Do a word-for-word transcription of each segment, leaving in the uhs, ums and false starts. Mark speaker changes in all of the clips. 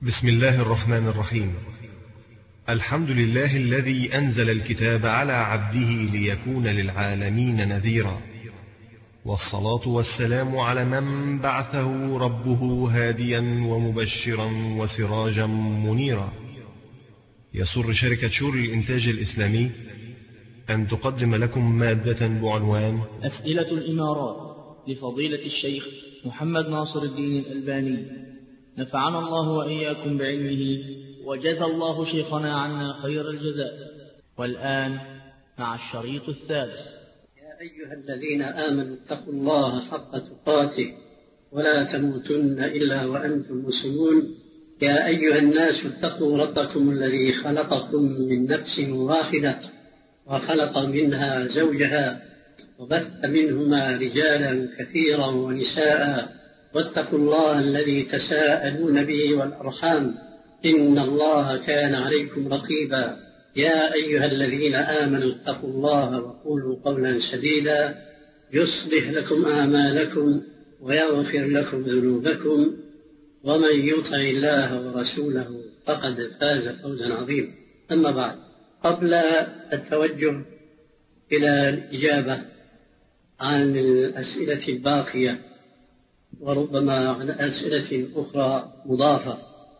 Speaker 1: بسم الله الرحمن الرحيم. الحمد لله الذي أنزل الكتاب على عبده ليكون للعالمين نذيرا، والصلاة والسلام على من بعثه ربه هاديا ومبشرا وسراجا منيرا. يسر شركة شور الإنتاج الإسلامي أن تقدم لكم مادة بعنوان
Speaker 2: أسئلة الإمارات لفضيلة الشيخ محمد ناصر الدين الألباني، نفعنا الله وإياكم بعلمه وجزى الله شيخنا عنا خير الجزاء. والآن مع الشريط الثالث.
Speaker 3: يا أيها الذين آمنوا اتقوا الله حق تقاته ولا تموتن إلا وأنتم مسلمون. يا أيها الناس اتقوا ربكم الذي خلقكم من نفس واحدة وخلق منها زوجها وبث منهما رجالا كثيرا ونساء، واتقوا الله الذي تساءلون به والأرحام إن الله كان عليكم رقيبا. يا أيها الذين آمنوا اتقوا الله وقولوا قولا سديدا يصلح لكم أعمالكم ويغفر لكم ذنوبكم، ومن يطع الله ورسوله فقد فاز فوزا عظيما. أما بعد، قبل التوجه إلى الإجابة عن الأسئلة الباقية وربما عن أسئلة أخرى مضافة،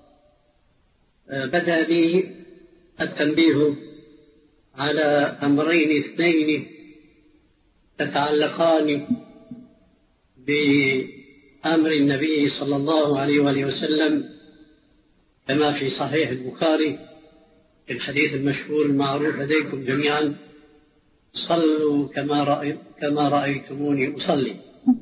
Speaker 3: بدأ لي التنبيه على أمرين اثنين تتعلقان بأمر النبي صلى الله عليه وآله وسلم كما في صحيح البخاري في الحديث المشهور المعروف لديكم جميعا: صلوا كما رأي كما رأيتموني أصلي.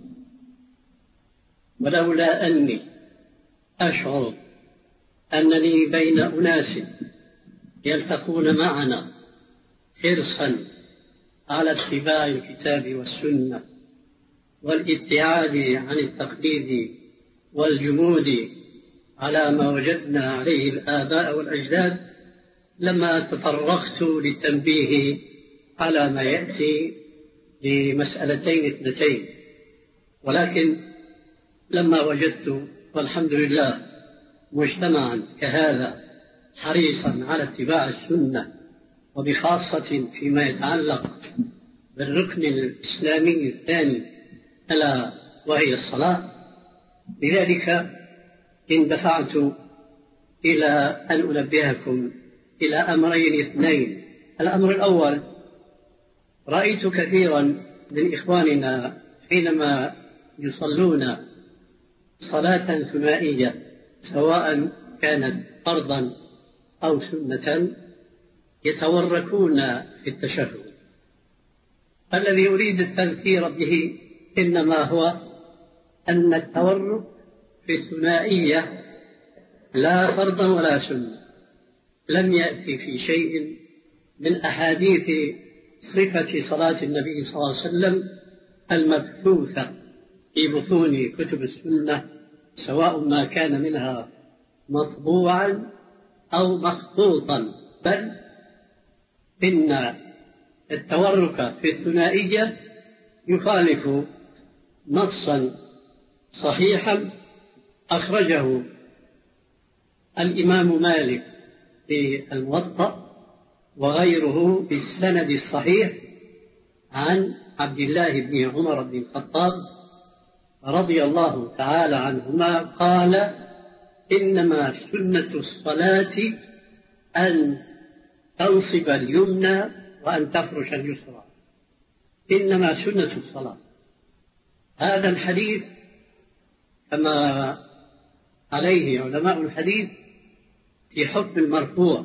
Speaker 3: ولولا أني أشعر أنني بين أناس يلتقون معنا حرصا على اتباع الكتاب والسنة والابتعاد عن التقليد والجمود على ما وجدنا عليه الآباء والأجداد، لما تطرقت للتنبيه على ما يأتي لمسألتين اثنتين. ولكن لما وجدت والحمد لله مجتمعا كهذا حريصا على اتباع السنة، وبخاصة فيما يتعلق بالركن الإسلامي الثاني ألا وهي الصلاة، لذلك اندفعت إلى أن أنبهكم إلى أمرين اثنين. الأمر الأول: رأيت كثيرا من إخواننا حينما يصلون صلاة ثنائية سواء كانت فرضا أو سنة يتوركون في التشهد. الذي أريد التذكير به إنما هو أن التورك في الثنائية لا فرضا ولا سنة، لم يأتي في شيء من أحاديث صفة صلاة النبي صلى الله عليه وسلم المبثوثة في بطون كتب السنة، سواء ما كان منها مطبوعا أو مخطوطا، بل إن التورك في الثنائية يخالف نصا صحيحا أخرجه الإمام مالك في الموطأ وغيره بالسند الصحيح عن عبد الله بن عمر بن الخطاب رضي الله تعالى عنهما قال: إنما سنة الصلاة أن تنصب اليمنى وأن تفرش اليسرى. إنما سنة الصلاة. هذا الحديث كما عليه علماء الحديث في حكم المرفوع،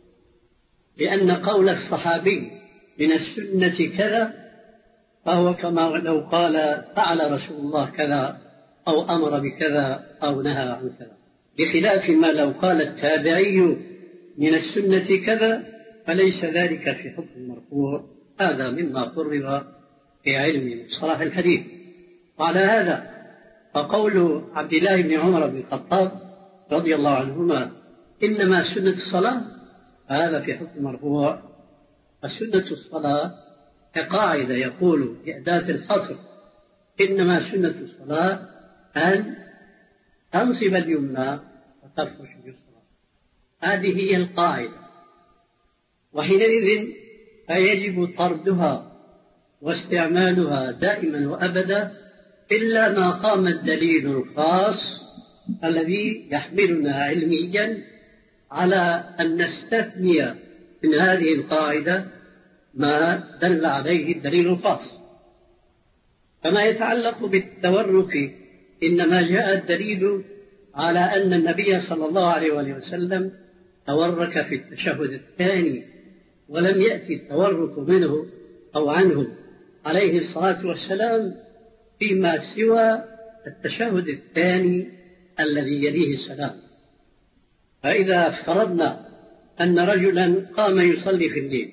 Speaker 3: لأن قول الصحابي من السنة كذا فهو كما لو قال فعل رسول الله كذا أو أمر بكذا أو نهى عن كذا، بخلاف ما لو قال التابعي من السنة كذا فليس ذلك في حكم المرفوع. هذا مما قرر في علم مصطلح الحديث. وعلى هذا فقول عبد الله بن عمر بن الخطاب رضي الله عنهما إنما سنة الصلاة هذا في حكم المرفوع. فسنة الصلاة كقاعدة يقول بأداة الحصر: إنما سنة الصلاة أن تنصب اليمنى تفرش اليسرى. هذه هي القاعدة، وحينئذ فيجب طردها واستعمالها دائما وأبدا إلا ما قام الدليل الخاص الذي يحملنا علميا على أن نستثني من هذه القاعدة ما دل عليه الدليل الخاص. فما يتعلق بالتورك إنما جاء الدليل على أن النبي صلى الله عليه وسلم تورك في التشهد الثاني، ولم يأتي التورك منه أو عنه عليه الصلاة والسلام فيما سوى التشهد الثاني الذي يليه السلام. فإذا افترضنا أن رجلا قام يصلي في الليل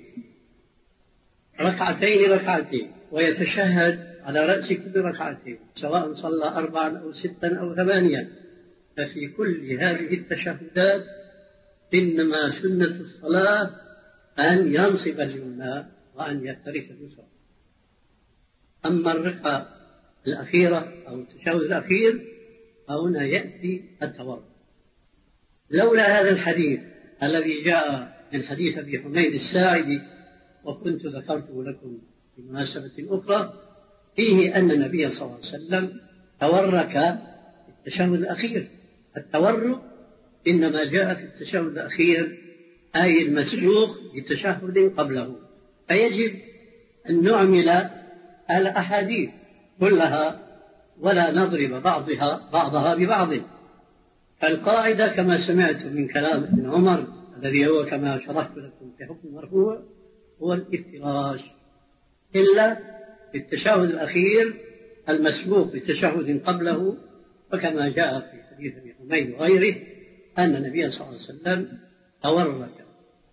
Speaker 3: ركعتين ركعتين ويتشهد على رأس كل ركعتين، سواء صلى أربعا أو ستا أو ثمانيا، ففي كل هذه التشهدات إنما سنة الصلاة أن ينصب اليمنى وأن يفترش اليسرى. أما الركعة الأخيرة أو التشهد الأخير فهنا يأتي التورك. لولا هذا الحديث الذي جاء من حديث أبي حميد الساعدي وكنت ذكرته لكم في مناسبة أخرى فيه أن النبي صلى الله عليه وسلم تورك في التشهد الأخير. التورك إنما جاء في التشهد الأخير أي المسبوق بتشهد قبله، فيجب أن نعمل الأحاديث كلها ولا نضرب بعضها بعضها ببعض. فالقاعدة كما سمعت من كلام ابن عمر الذي هو كما شرحت لكم في حكم مرفوع هو الافتراش، إلا في التشهد الأخير المسبوق بتشهد قبله، وكما جاء في حديث ابي حميد وغيره أن النبي صلى الله عليه وسلم تورك.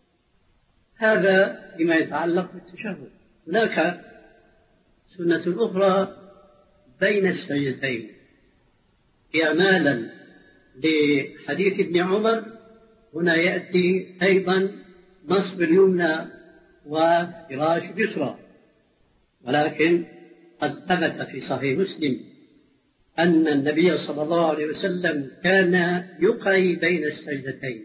Speaker 3: هذا بما يتعلق بالتشهد. هناك سنة أخرى بين السجدتين إعمالا لحديث ابن عمر. هنا يأتي أيضا نصب اليمنى وفراش اليسرى، ولكن قد ثبت في صحيح مسلم أن النبي صلى الله عليه وسلم كان يقعي بين السجدتين.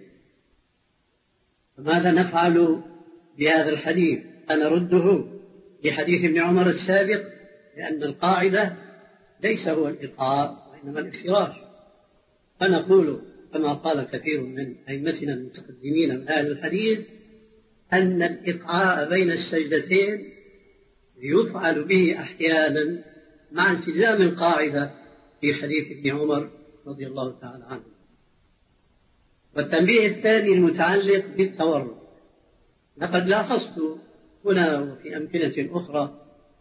Speaker 3: فماذا نفعل بهذا الحديث؟ فنرده لحديث ابن عمر السابق، لأن القاعدة ليس هو الإيقاع وإنما الافتراش. فنقول كما قال كثير من أئمتنا المتقدمين من أهل الحديث أن الإقعاء بين السجدتين يفعل به أحيانا مع التزام القاعدة في حديث ابن عمر رضي الله تعالى عنه. والتنبيه الثاني المتعلق بالتورك، لقد لاحظت هنا وفي أمثلة أخرى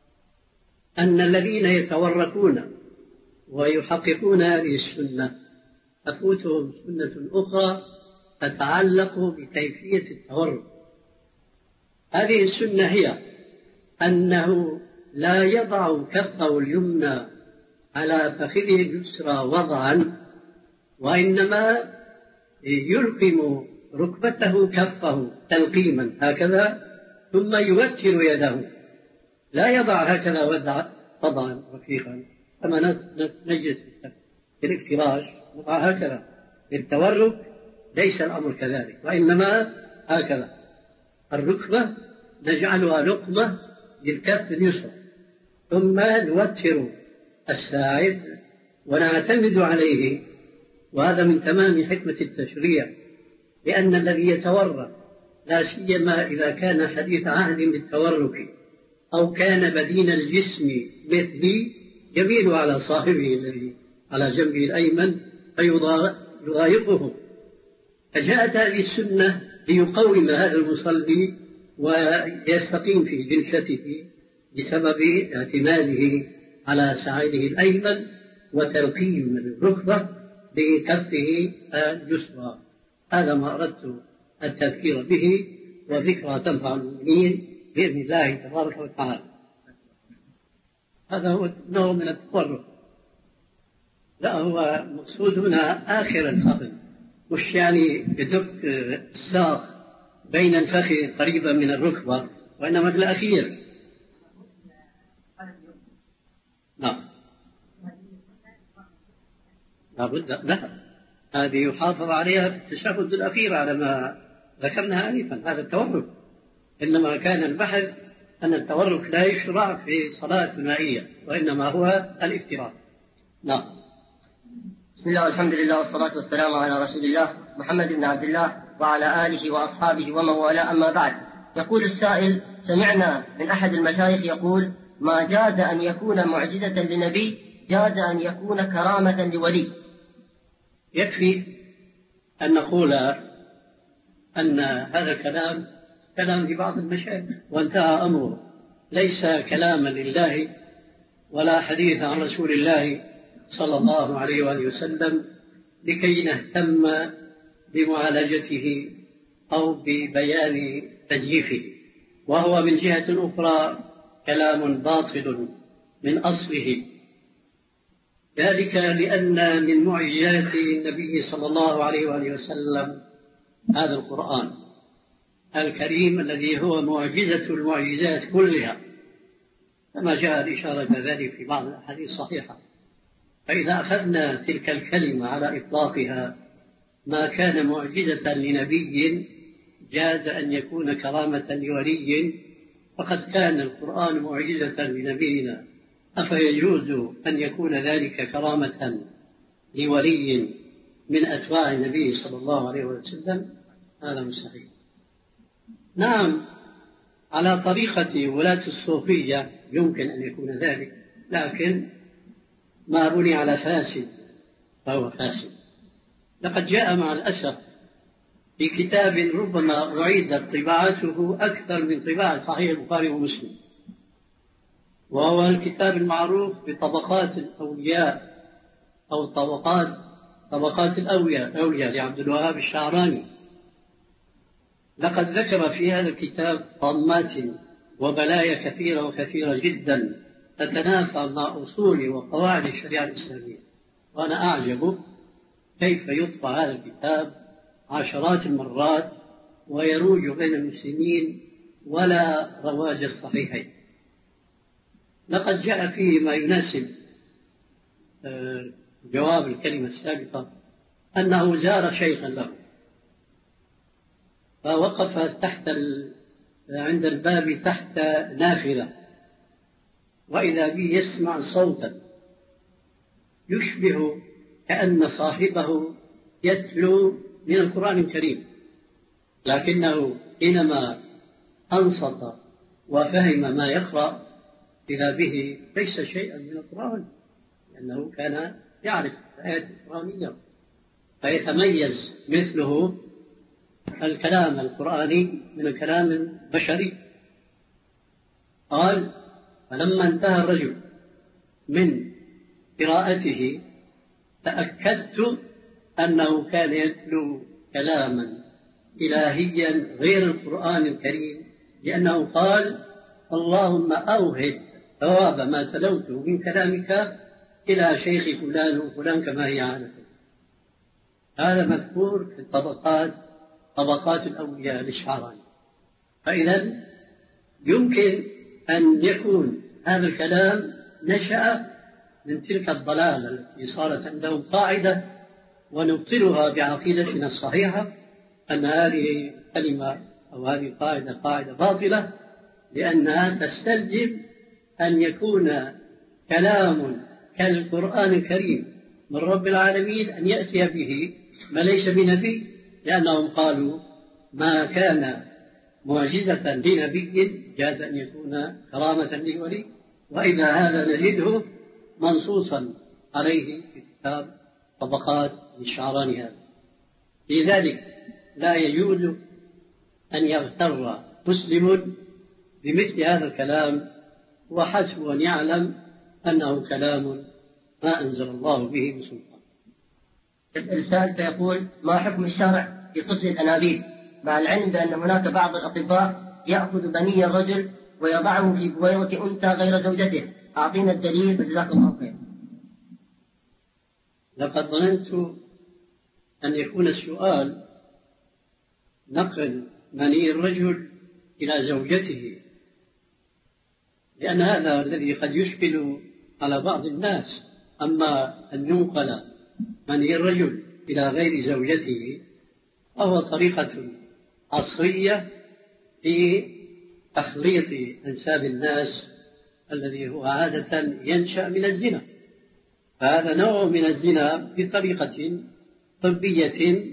Speaker 3: أن الذين يتوركون ويحققون هذه السنة تفوتهم سنة أخرى تتعلق بكيفية التورك. هذه السنة هي أنه لا يضع كفه اليمنى على فخذه اليسرى وضعا، وإنما يلقم ركبته كفه تلقيما هكذا، ثم يوتر يده، لا يضع هكذا وضعا رفيقا كما نجلس في الافتراش نضع هكذا. بالتورك ليس الأمر كذلك، وإنما هكذا الركبة نجعلها لقمة للكف اليسرى، ثم نوتر الساعد ونعتمد عليه. وهذا من تمام حكمة التشريع، لأن الذي يتورك لا سيما إذا كان حديث عهد بالتورك أو كان بدين الجسم مثلي يميل على صاحبه الذي على جنبه الأيمن فيضايقه. فجاءت هذه السنة ليقوم هذا المصلي ويستقيم في جلسته بسبب اعتماده على ساعده الأيمن وتلقيم الركبة بكفه اليسرى. هذا ما أردت التذكير به، وذكرى تنفع المؤمنين بإذن الله تبارك وتعالى. هذا هو نوع من التورك. لا، هو مقصود هنا آخر الفخذ، مش يعني بدق الساق بين الفخذ قريبا من الركبة، وإنما في الأخير. نعم، لابد لا هذه يحافظ عليها في التشهد الأخير على ما ذكرنا آنفا، هذا التورك. إنما كان البحث أن التورك لا يشرع في صلاة ثنائية، وإنما هو الافتراض. نعم.
Speaker 4: بسم الله والحمد لله والصلاة والسلام على رسول الله محمد بن عبد الله وعلى آله وأصحابه ومن والاه، أما بعد. يقول السائل: سمعنا من أحد المشايخ يقول: ما جاز أن يكون معجزة لنبي جاز أن يكون كرامة لولي.
Speaker 3: يكفي أن نقول أن هذا كلام كلام لبعض المشايخ وانتهى أمره، ليس كلاما لله ولا حديث عن رسول الله صلى الله عليه وآله وسلم لكي نهتم بمعالجته أو ببيان تزييفه، وهو من جهة أخرى كلام باطل من أصله، ذلك لأن من معجزات النبي صلى الله عليه وآله وسلم هذا القرآن الكريم الذي هو معجزة المعجزات كلها، كما جاء الإشارة ذلك في بعض الأحاديث الصحيحة. فإذا أخذنا تلك الكلمة على إطلاقها، ما كان معجزة لنبي جاز أن يكون كرامة لولي، فقد كان القرآن معجزة لنبينا، أفيجوز أن يكون ذلك كرامة لولي من أتباع النبي صلى الله عليه وسلم؟ هذا مستحيل. نعم، على طريقة ولاة الصوفية يمكن أن يكون ذلك، لكن ما بني على فاسد فهو فاسد. لقد جاء مع الأسف في كتاب ربما أعيدت طباعته أكثر من طباعة صحيح البخاري ومسلم، وهو الكتاب المعروف بطبقات الأولياء أو طبقات طبقات الأولياء أولياء لعبد الوهاب الشعراني. لقد ذكر في هذا الكتاب طامات وبلايا كثيرة وكثيرة جدا تتنافى مع أصول وقواعد الشريعة الإسلامية، وأنا أعجب كيف يطبع هذا الكتاب عشرات المرات ويروج بين المسلمين ولا رواج الصحيحين. لقد جاء فيه ما يناسب جواب الكلمة السابقة، أنه زار شيخا له فوقف تحت عند الباب تحت نافذة، وإذا به يسمع صوتا يشبه كأن صاحبه يتلو من القرآن الكريم، لكنه حينما أنصت وفهم ما يقرأ إذا به ليس شيئا من القرآن، لأنه كان يعرف الآيات القرآنية، فيتميز مثله الكلام القرآني من الكلام البشري. قال: فلما انتهى الرجل من قراءته تأكدت أنه كان يتلو كلاما إلهيا غير القرآن الكريم، لأنه قال: اللهم أوهب ثواب ما تلوته من كلامك إلى شيخ فلان وفلان كما هي عادته. هذا مذكور في الطبقات طبقات الأولياء للشعراني. فإذا يمكن أن يكون هذا الكلام نشأ من تلك الضلالة التي صارت عندهم قاعدة، ونبطلها بعقيدتنا الصحيحة أن هذه كلمة أو هذه القاعدة قاعدة باطلة، لأنها تستلزم أن يكون كلام كالقرآن الكريم من رب العالمين أن يأتي به ما ليس بنبي، لأنهم قالوا ما كان معجزة لنبي جاز أن يكون كرامة لولي، وإذا هذا نجده منصوصا عليه في كتاب طبقات للشعراني هذا. لذلك لا يجوز أن يغتر مسلم بمثل هذا الكلام، وحسب أن يعلم أنه كلام ما أنزل الله به من سلطان.
Speaker 4: يسأل السائل فيقول: ما حكم الشرع في طفل الأنابيب، مع العلم بأن هناك بعض الأطباء يأخذ بني الرجل ويضعه في بويضة أنثى غير زوجته؟ أعطينا الدليل جزاكم الله خير.
Speaker 3: لقد ظننت أن يكون السؤال نقل مني الرجل إلى زوجته، لأن هذا الذي قد يشكل على بعض الناس. أما أن ينقل مني الرجل إلى غير زوجته فهو طريقة عصرية في تخليط أنساب الناس الذي هو عادة ينشأ من الزنا. فهذا نوع من الزنا بطريقة طبية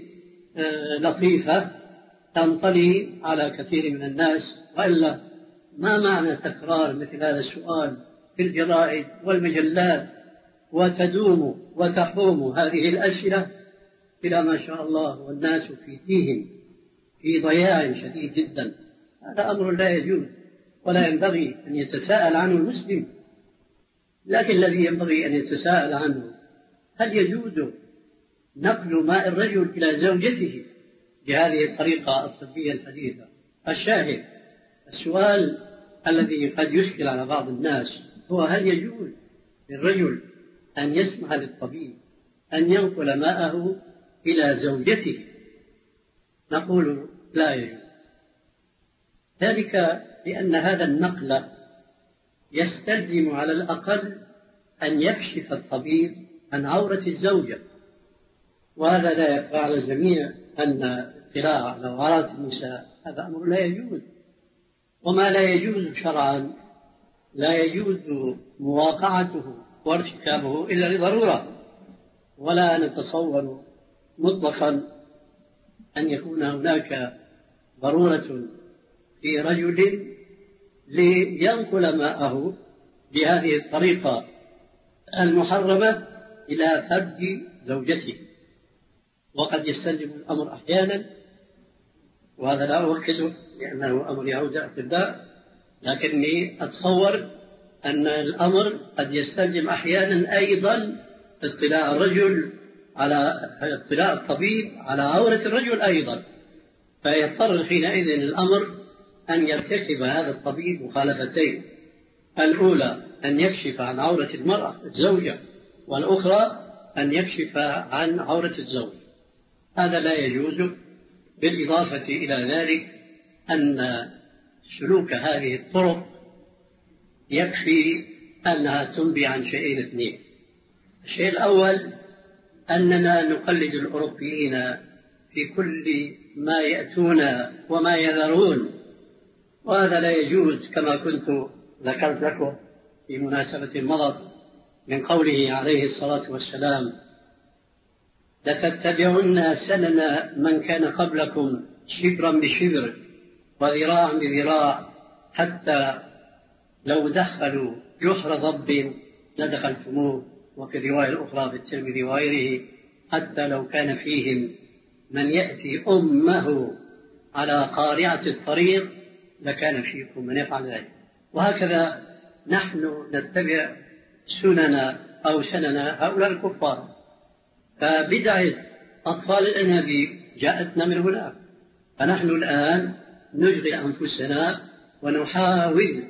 Speaker 3: لطيفة تنطلي على كثير من الناس. وإلا ما معنى تكرار مثل هذا السؤال في الجرائد والمجلات وتدوم وتحوم هذه الأسئلة إلى ما شاء الله والناس في تيه في ضياع شديد جدا؟ هذا أمر لا يجوز ولا ينبغي أن يتساءل عنه المسلم. لكن الذي ينبغي أن يتساءل عنه هل يجوز نقل ماء الرجل إلى زوجته بهذه الطريقة الطبية الحديثة؟ الشاهد السؤال الذي قد يشكل على بعض الناس هو هل يجوز للرجل أن يسمح للطبيب أن ينقل ماءه إلى زوجته؟ نقول لا يجوز، ذلك لأن هذا النقل يستلزم على الأقل أن يكشف الطبيب عن عورة الزوجة، وهذا لا يخفى على الجميع أن الاطلاع على عورات النساء هذا أمر لا يجوز، وما لا يجوز شرعا لا يجوز مواقعته وارتكابه إلا لضرورة. ولا نتصور مطلقا أن يكون هناك ضرورة في رجل لينقل ماءه بهذه الطريقة المحرمة إلى فرج زوجته. وقد يستلزم الأمر أحيانا، وهذا لا أؤكده لأنه أمر يعود أطباء، لكني أتصور أن الأمر قد يستلزم أحيانا أيضا اطلاع الرجل على اطلاع الطبيب على عورة الرجل أيضا، فيضطر حينئذ الأمر أن يرتكب هذا الطبيب مخالفتين: الأولى أن يكشف عن عورة المرأة الزوجة، والأخرى أن يكشف عن عورة الزوج. هذا لا يجوز. بالإضافة إلى ذلك أن سلوك هذه الطرق يكفي أنها تنبي عن شيئين اثنين. الشيء الأول أننا نقلد الأوروبيين في كل ما يأتون وما يذرون، وهذا لا يجوز، كما كنت ذكرت لكم في مناسبة مضت من قوله عليه الصلاة والسلام: لتتبعن سنن من كان قبلكم شبرا بشبر وذراعا بذراع حتى لو دخلوا جحر ضب لدخلتموه، وفي الرواية الأخرى في الترمذي وغيره: حتى لو كان فيهم من يأتي أمه على قارعة الطريق لكان فيكم من يفعل ذلك. وهكذا نحن نتبع سنن أو سنن هؤلاء الكفار. فبدعة أطفال الأنابيب جاءتنا من هناك، فنحن الآن نشغل أنفسنا ونحاول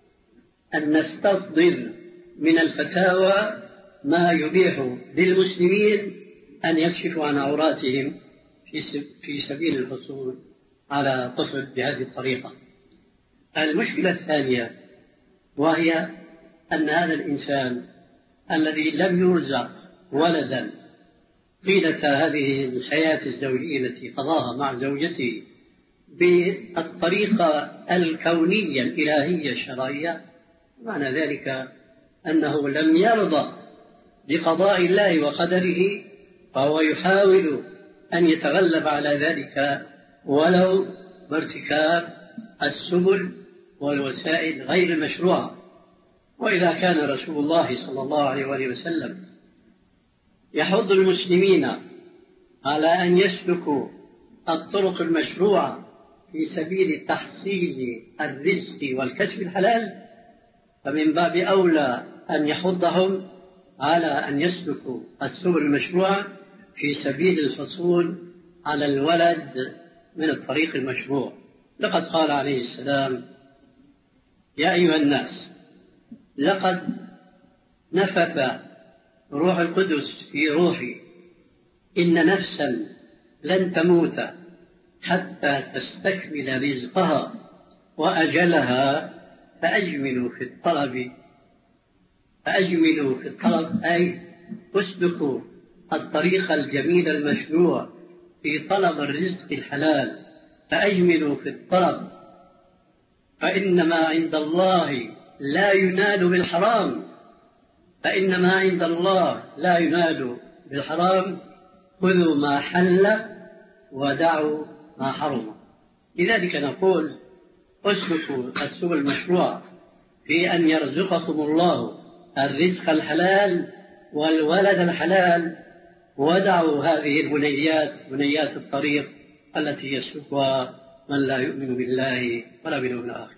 Speaker 3: أن نستصدر من الفتاوى ما يبيح للمسلمين أن يكشفوا عن عوراتهم في سبيل الحصول على طفل بهذه الطريقة. المشكلة الثانية وهي أن هذا الإنسان الذي لم يرزق ولدا طيلة هذه الحياة الزوجية التي قضاها مع زوجته بالطريقة الكونية الإلهية الشرعية، معنى ذلك أنه لم يرضى بقضاء الله وقدره، فهو يحاول أن يتغلب على ذلك ولو بارتكاب السبل والوسائل غير المشروعة. وإذا كان رسول الله صلى الله عليه وآله وسلم يحض المسلمين على أن يسلكوا الطرق المشروعة في سبيل تحصيل الرزق والكسب الحلال، فمن باب أولى أن يحضهم على أن يسلكوا السبل المشروعة في سبيل الحصول على الولد من الطريق المشروع. لقد قال عليه السلام: يا أيها الناس لقد نفث روح القدس في روحي إن نفسا لن تموت حتى تستكمل رزقها وأجلها فأجملوا في الطلب فأجملوا في الطلب أي اسلكوا الطريق الجميل المشروع في طلب الرزق الحلال، فأجملوا في الطلب، فإنما عند الله لا ينال بالحرام، فإنما عند الله لا ينال بالحرام. خذوا ما حل ودعوا ما حرم. لذلك نقول اسلكوا السبل المشروع في أن يرزقكم الله الرزق الحلال والولد الحلال، ودعوا هذه البنيات بنيات الطريق التي يسلكها من لا يؤمن بالله ولا باليوم الآخر.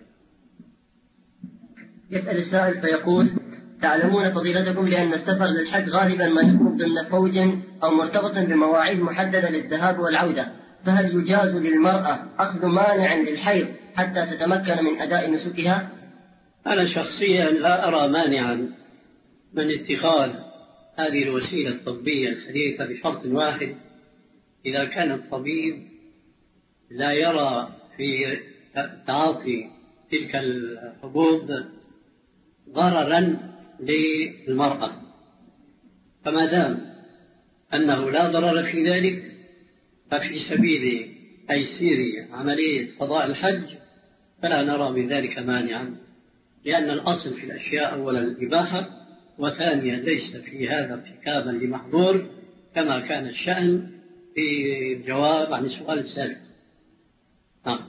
Speaker 4: يسأل السائل فيقول: تعلمون فضيلتكم بأن السفر للحج غالبا ما يكون ضمن فوج أو مرتبط بمواعيد محددة للذهاب والعودة، فهل يجاز للمرأة أخذ مانع للحيض حتى تتمكن من أداء نسكها؟
Speaker 3: أنا شخصيا لا أرى مانعا من اتخاذ هذه الوسيلة الطبية الحديثة بشرط واحد: إذا كان الطبيب لا يرى في تعاطي تلك الحبوب ضررا للمرأة، فما دام أنه لا ضرر في ذلك ففي سبيل تيسير عملية قضاء الحج فلا نرى من ذلك مانعا، لأن الأصل في الأشياء أولا الإباحة، وثانيا ليس في هذا ارتكابا لمحظور كما كان الشأن في الجواب عن السؤال السابق. آه.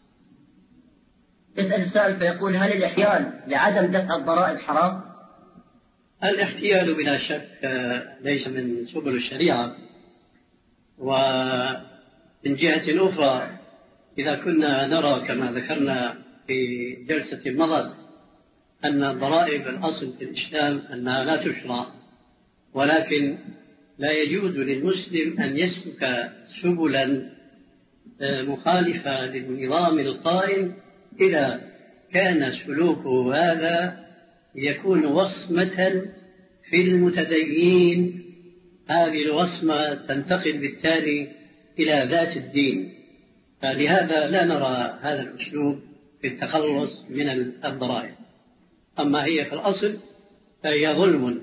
Speaker 4: يسأل السائل فيقول: هل الاحتيال لعدم دفع الضرائب حرام؟
Speaker 3: الاحتيال بلا شك ليس من سبل الشريعة، ومن جهة أخرى إذا كنا نرى كما ذكرنا في جلسة مضت أن الضرائب الأصل في الإسلام أنها لا تشرع، ولكن لا يجوز للمسلم أن يسلك سبلا مخالفة للنظام القائم إذا كان سلوكه هذا يكون وصمة في المتدين. هذه الوصمة تنتقل بالتالي إلى ذات الدين، فلهذا لا نرى هذا الأسلوب في التخلص من الضرائب. أما هي في الأصل فهي ظلم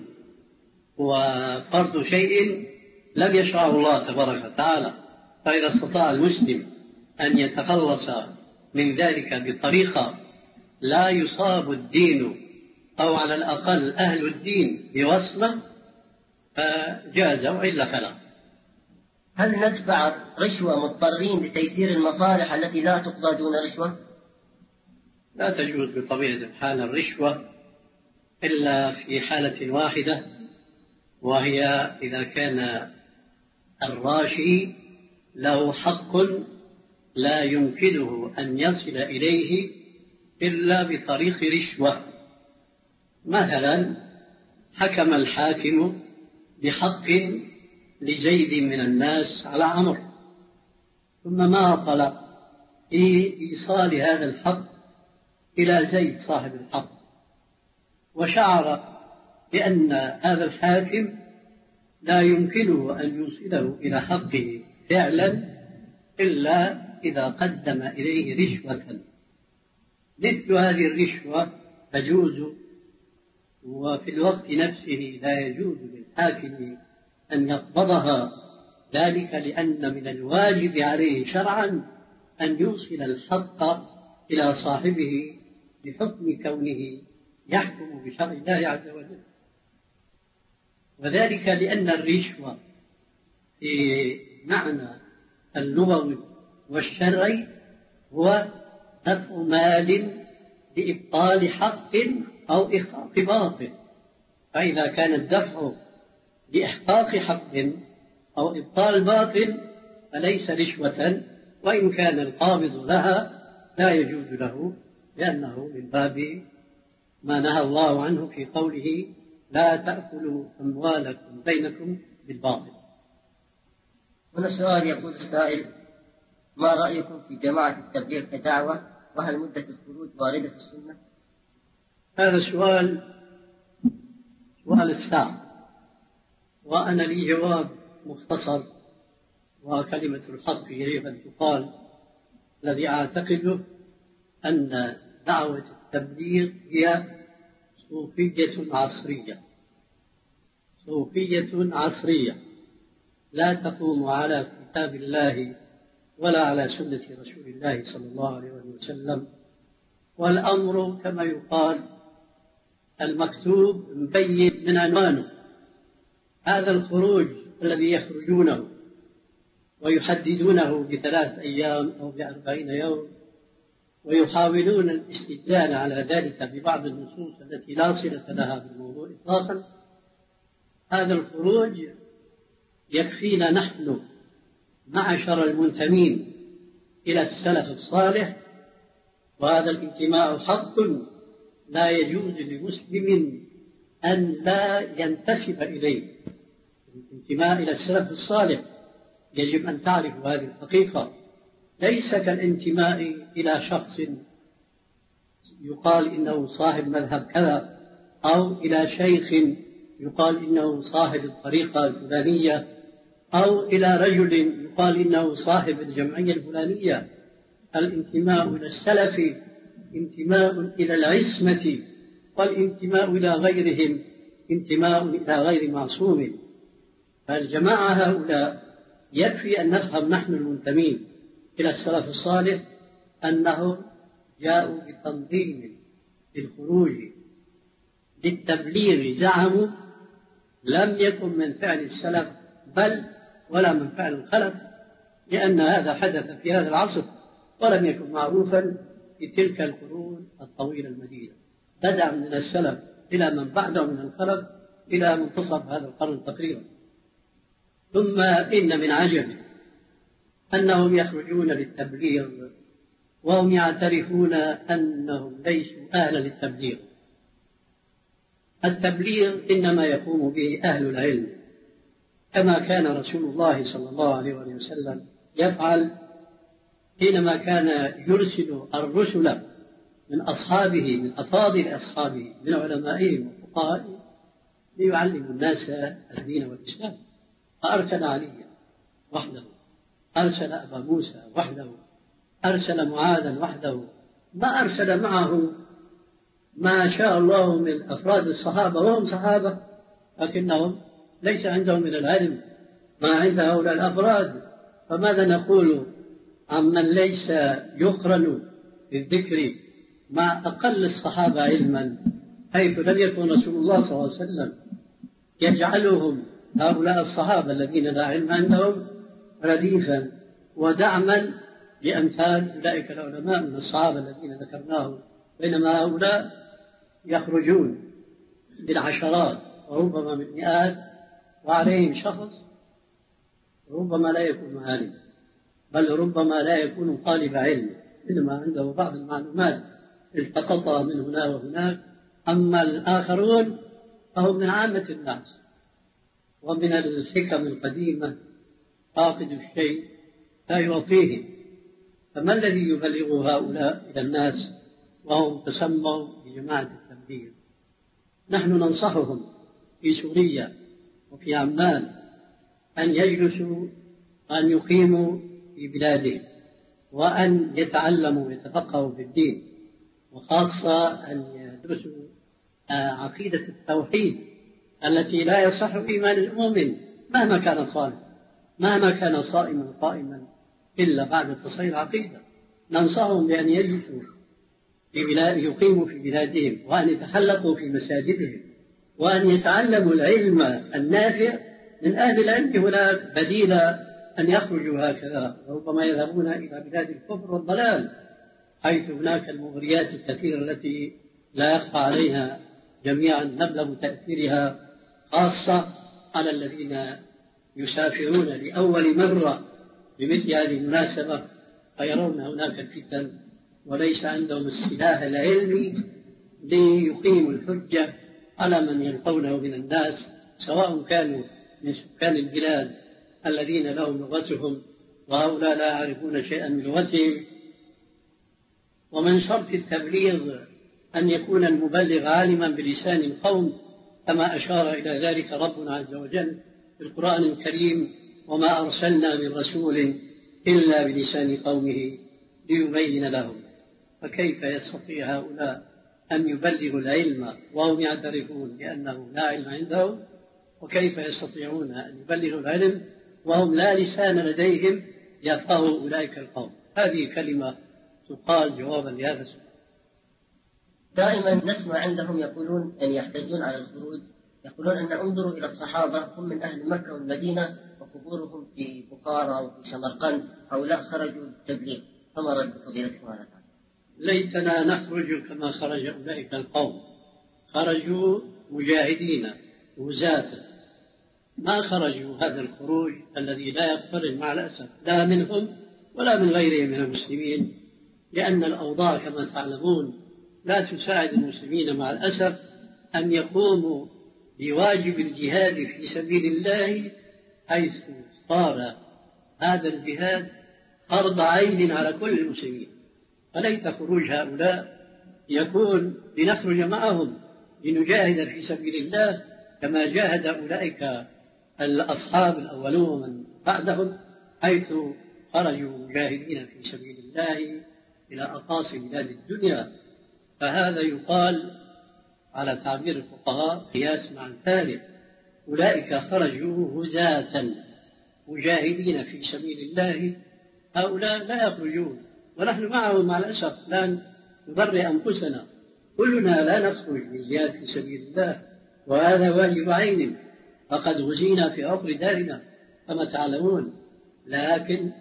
Speaker 3: وفرض شيء لم يشرعه الله تبارك وتعالى، فإذا استطاع المسلم أن يتخلص من ذلك بطريقة لا يصاب الدين أو على الأقل أهل الدين بوصمة فجاز، وإلا فلا.
Speaker 4: هل ندفع رشوة مضطرين لتيسير المصالح التي لا تقضى دون رشوة؟
Speaker 3: لا تجوز بطبيعة الحال الرشوة إلا في حالة واحدة، وهي إذا كان الراشي له حق لا يمكنه أن يصل إليه إلا بطريق رشوة. مثلا حكم الحاكم بحق لزيد من الناس على عمرو، ثم ما طلب في إيصال هذا الحق إلى زيد صاحب الحق، وشعر بأن هذا الحاكم لا يمكنه أن يوصله إلى حقه فعلا إلا إذا قدم إليه رشوة. مثل هذه الرشوة تجوز، وفي الوقت نفسه لا يجوز للحاكم أن يقبضها، ذلك لأن من الواجب عليه شرعا أن يوصل الحق إلى صاحبه بحكم كونه يحكم بشرع الله عز وجل. وذلك لأن الرشوة في معنى اللغوي والشرعي هو دفع مال لإبطال حق أو إحقاق باطل، فإذا كان الدفع لإحقاق حق أو إبطال باطل فليس رشوة، وإن كان القابض لها لا يجوز له، لأنه من باب ما نهى الله عنه في قوله: لا تأكلوا أموالكم بينكم بالباطل.
Speaker 4: هنا السؤال يقول السائل: ما رأيكم في جماعة التبليغ كدعوة، وهل مدة الخروج واردة في السنة؟
Speaker 3: هذا سؤال سؤال الساعة، وأنا لي جواب مختصر، وكلمة الحق يجب أن تقال. الذي أعتقده أن دعوة التبليغ هي صوفية عصرية، صوفية عصرية لا تقوم على كتاب الله ولا على سنة رسول الله صلى الله عليه وسلم. والأمر كما يقال المكتوب مبين من عنوانه. هذا الخروج الذي يخرجونه ويحددونه بثلاث أيام أو بأربعين يوم ويحاولون الاستدلال على ذلك ببعض النصوص التي لا صلة لها بالموضوع إطلاقا، هذا الخروج يكفينا نحن معشر المنتمين إلى السلف الصالح، وهذا الانتماء حق لا يجوز لمسلم أن لا ينتسب إليه. الانتماء إلى السلف الصالح يجب أن تعرف هذه الحقيقة، ليس كالانتماء إلى شخص يقال إنه صاحب مذهب كذا، أو إلى شيخ يقال إنه صاحب الطريقة الفلانية، أو إلى رجل يقال إنه صاحب الجمعية الفلانية. الانتماء إلى السلف انتماء إلى العصمة، والانتماء إلى غيرهم انتماء إلى غير معصوم. فالجماعة هؤلاء يكفي أن نفهم نحن المنتمين إلى السلف الصالح أنهم جاءوا بتنظيم للخروج للتبليغ، زعموا لم يكن من فعل السلف بل ولا من فعل الخلف، لأن هذا حدث في هذا العصر ولم يكن معروفا في تلك القرون الطويلة المديدة، بدأ من السلف إلى من بعده من الخلف إلى منتصف هذا القرن تقريبا. ثم إن من عجب أنهم يخرجون للتبليغ وهم يعترفون أنهم ليسوا أهلا للتبليغ. التبليغ إنما يقوم به أهل العلم، كما كان رسول الله صلى الله عليه وسلم يفعل حينما كان يرسل الرسل من أصحابه، من أفاضل أصحابه، من علمائهم وفقهائهم، ليعلموا الناس الدين والإسلام. فأرسل عليا وحده، أرسل أبا موسى وحده، أرسل معاذا وحده، ما أرسل معه ما شاء الله من أفراد الصحابة، وهم صحابة لكنهم ليس عندهم من العلم ما عند هؤلاء الأفراد. فماذا نقول عمن ليس يقرن بالذكر مع أقل الصحابة علما، حيث لم يكن رسول الله صلى الله عليه وسلم يجعلهم هؤلاء الصحابة الذين لا علم عندهم رديفا ودعما لأمثال أولئك العلماء من الصحابة الذين ذكرناهم، بينما هؤلاء يخرجون بالعشرات وربما بالمئات وعليهم شخص ربما لا يكون عالم، بل ربما لا يكون طالب علم، إنما عنده بعض المعلومات التقطها من هنا وهناك. أما الآخرون فهم من عامة الناس. ومن الحكم القديمة فاقد الشيء لا يعطيه، فما الذي يبلغ هؤلاء إلى الناس وهم تسموا بجماعة التبليغ؟ نحن ننصحهم في سوريا وفي عمان أن يجلسوا وأن يقيموا في بلادهم وأن يتعلموا ويتفقهوا في الدين، وخاصة أن يدرسوا عقيدة التوحيد التي لا يصح إيمان المؤمن مهما كان صالح، مهما كان صائما قائما، إلا بعد تصحيح العقيدة. ننصحهم بأن يجلسوا في بلاد، يقيموا في بلادهم، وأن يتحلقوا في مساجدهم، وأن يتعلموا العلم النافع من أهل العلم هناك، بديل أن يخرجوا هكذا وربما يذهبون إلى بلاد الكفر والضلال، حيث هناك المغريات الكثيرة التي لا يخفى علينا جميعا مبلغ تأثيرها، خاصة على الذين يسافرون لأول مرة بمثل هذه المناسبة فيرون هناك الفتن وليس عندهم السلاح العلمي ليقيموا الحجة على من يلقونه من الناس، سواء كانوا من سكان البلاد الذين لهم لغتهم وهؤلاء لا يعرفون شيئا من لغتهم. ومن شرط التبليغ أن يكون المبلغ عالما بلسان القوم، كما أشار إلى ذلك ربنا عز وجل في القرآن الكريم: وما أرسلنا من رسول إلا بلسان قومه ليبين لهم. فكيف يستطيع هؤلاء أن يبلغوا العلم وهم يعترفون بأنه لا علم عندهم؟ وكيف يستطيعون أن يبلغوا العلم وهم لا لسان لديهم يفقهوا أولئك القوم. هذه كلمة تقال جوابا لهذا السؤال.
Speaker 4: دائما نسمع عندهم يقولون أن يحتجون على الخروج، يقولون أن انظروا إلى الصحابة هم من أهل مكة والمدينة وقبورهم في بخارى أو في سمرقند، هؤلاء خرجوا للتبليغ، فما رد فضيلتكم على ذلك؟
Speaker 3: ليتنا نخرج كما خرج أولئك القوم، خرجوا مجاهدين وزاة، ما خرجوا هذا الخروج الذي لا يقترن مع الأسف لا منهم ولا من غيرهم من المسلمين، لأن الأوضاع كما تعلمون لا تساعد المسلمين مع الأسف أن يقوموا بواجب الجهاد في سبيل الله، حيث صار هذا الجهاد فرض عين على كل المسلمين. فليت خروج هؤلاء يكون لنخرج معهم لنجاهد في سبيل الله كما جاهد أولئك الأصحاب الأولون ومن بعدهم، حيث خرجوا مجاهدين في سبيل الله إلى أقاصي بلاد الدنيا. فهذا يقال على تعبير الفقهاء قياس مع الثالث، أولئك خرجوا هزاة مجاهدين في سبيل الله، هؤلاء لا يخرجون، ونحن معهم مع الأسف لا نبرئ أنفسنا، كلنا لا نخرج للجهاد في سبيل الله، وهذا واجب عين، فقد غزينا في عقر دارنا كما تعلمون. لكن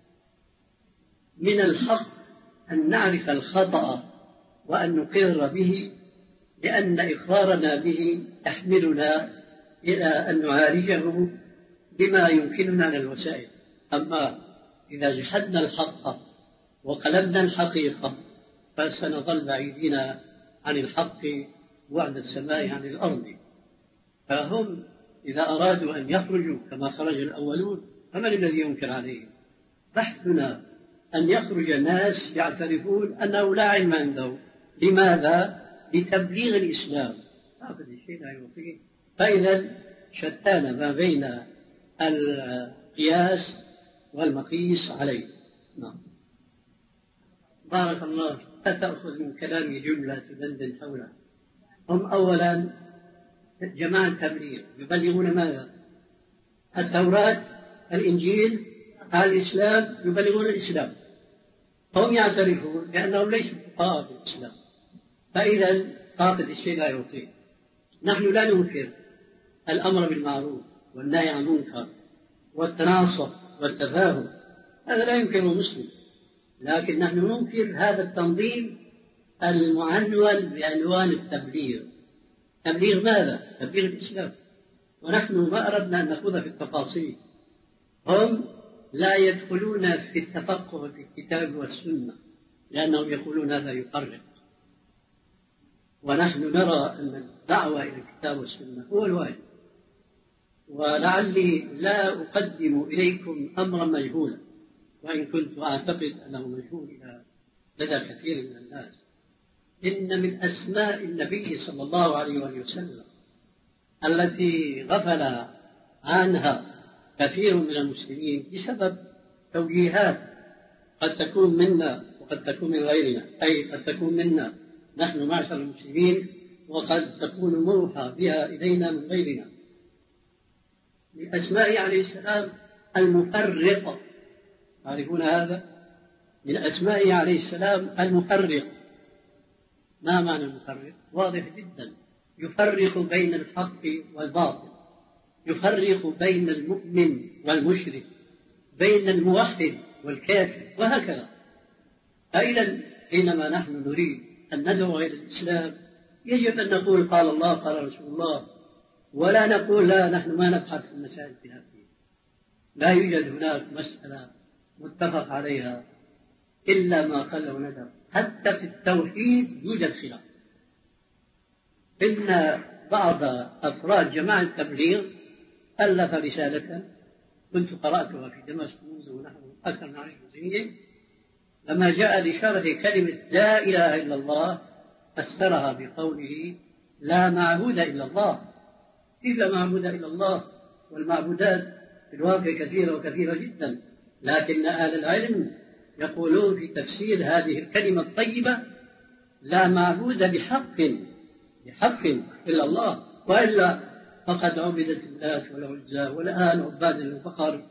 Speaker 3: من الحق أن نعرف الخطأ وأن نقر به، لأن إقرارنا به يحملنا إلى أن نعالجه بما يمكننا من الوسائل. أما إذا جحدنا الحق وقلبنا الحقيقة فسنظل بعيدين عن الحق بعد السماء عن الأرض. فهم إذا أرادوا أن يخرجوا كما خرج الأولون فمن الذي ينكر عليهم؟ بحثنا أن يخرج الناس يعترفون أنه لا علم عنده. لماذا؟ لتبليغ الإسلام. هذا الشيء لا يعطيه. فإذا شتان ما بين القياس والمقيس عليه. نعم. بارك الله. لا تأخذ من كلامي جملة تدندن حولها. هم أولا جماعة التبليغ يبلغون ماذا؟ التوراة، الإنجيل، الإسلام، يبلغون الإسلام. هم يعترفون بأنهم ليسوا فقهاء في الإسلام. فإذا طاقة الشيء لا يعطيه. نحن لا ننكر الأمر بالمعروف والنهي عن المنكر والتناصح والتفاهم، هذا لا يمكنه مسلم، لكن نحن ننكر هذا التنظيم المعنون بعنوان التبليغ. تبليغ ماذا؟ تبليغ الإسلام. ونحن ما أردنا أن نخوض في التفاصيل. هم لا يدخلون في التفقه في الكتاب والسنة لأنهم يقولون هذا يقرب، ونحن نرى أن الدعوة إلى الكتاب والسنة هو الواجب. ولعلي لا أقدم إليكم أمرا مجهولا، وإن كنت أعتقد أنه مجهول لدى كثير من الناس. إن من أسماء النبي صلى الله عليه وسلم التي غفل عنها كثير من المسلمين بسبب توجيهات قد تكون منا وقد تكون من غيرنا، أي قد تكون منا نحن معشر المسلمين وقد تكون موحى بها إلينا من غيرنا. من أسماء عليه السلام المفرق، تعرفون هذا؟ من أسماء عليه السلام المفرق. ما معنى المفرق؟ واضح جدا، يفرق بين الحق والباطل، يفرق بين المؤمن والمشرك، بين الموحد والكافر، وهكذا. فإذا حينما نحن نريد أن ندعو إلى الإسلام يجب أن نقول قال الله قال رسول الله، ولا نقول لا نحن ما نبحث في المسائل الخلافية. لا يوجد هناك مسألة متفق عليها إلا ما قل وندر. حتى في التوحيد يوجد خلاف. إن بعض أفراد جماعة التبليغ ألف رسالة كنت قرأتها في دمشق منذ نحو أكثر من عشر سنين، لما جاء لشرح كلمة لا إله إلا الله فسرها بقوله لا معبود إلا الله. كيف لا معبود إلا الله؟ والمعبودات في الواقع كثيرة وكثيرة جدا، لكن أهل العلم يقولون في تفسير هذه الكلمة الطيبة لا معبود بحق بحق إلا الله، وإلا فقد عبدت اللات والعزى والآن عباد البقر